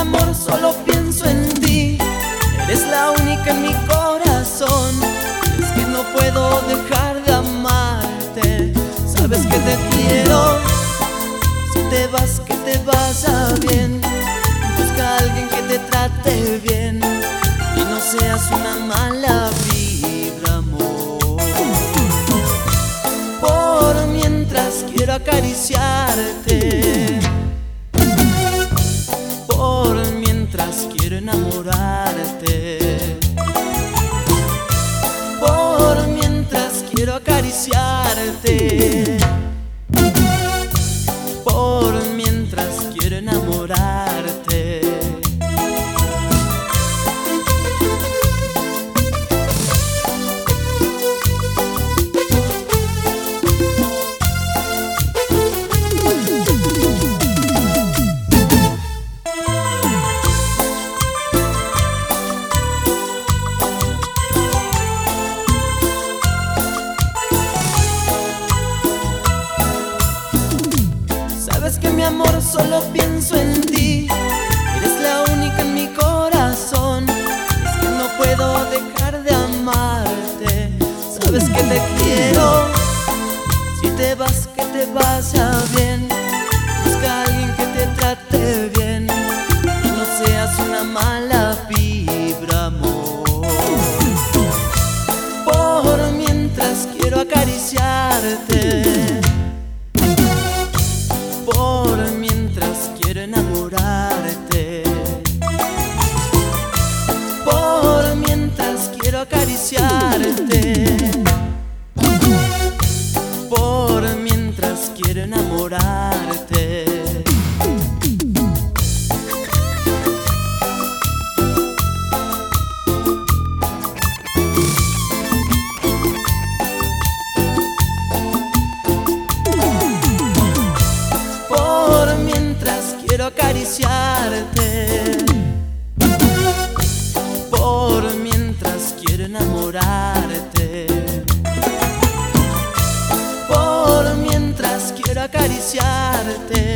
amor solo pienso en ti. Eres la única en mi corazón. Es que no puedo dejar de amarte. Sabes que te quiero. Si te vas, que te vaya bien. Busca a alguien que te trate bien y no seas una mala vibra, amor. Por mientras quiero acariciarte. Por mientras quiero enamorarte. Por mientras quiero acariciarte. Por mientras quiero enamorarte. Sabes que mi amor solo pienso en ti. Eres la única en mi corazón. Es que no puedo dejar de amarte. Sabes que te quiero. Si te vas, que te vaya bien. Busca a alguien que te trate bien y no seas una mala vibra, amor. Por mientras quiero acariciarte. Por mientras quiero enamorarte. Por mientras quiero acariciarte. Por mientras quiero enamorarte. Por mientras quiero acariciarte. Por mientras quiero enamorarte. Por mientras quiero acariciarte.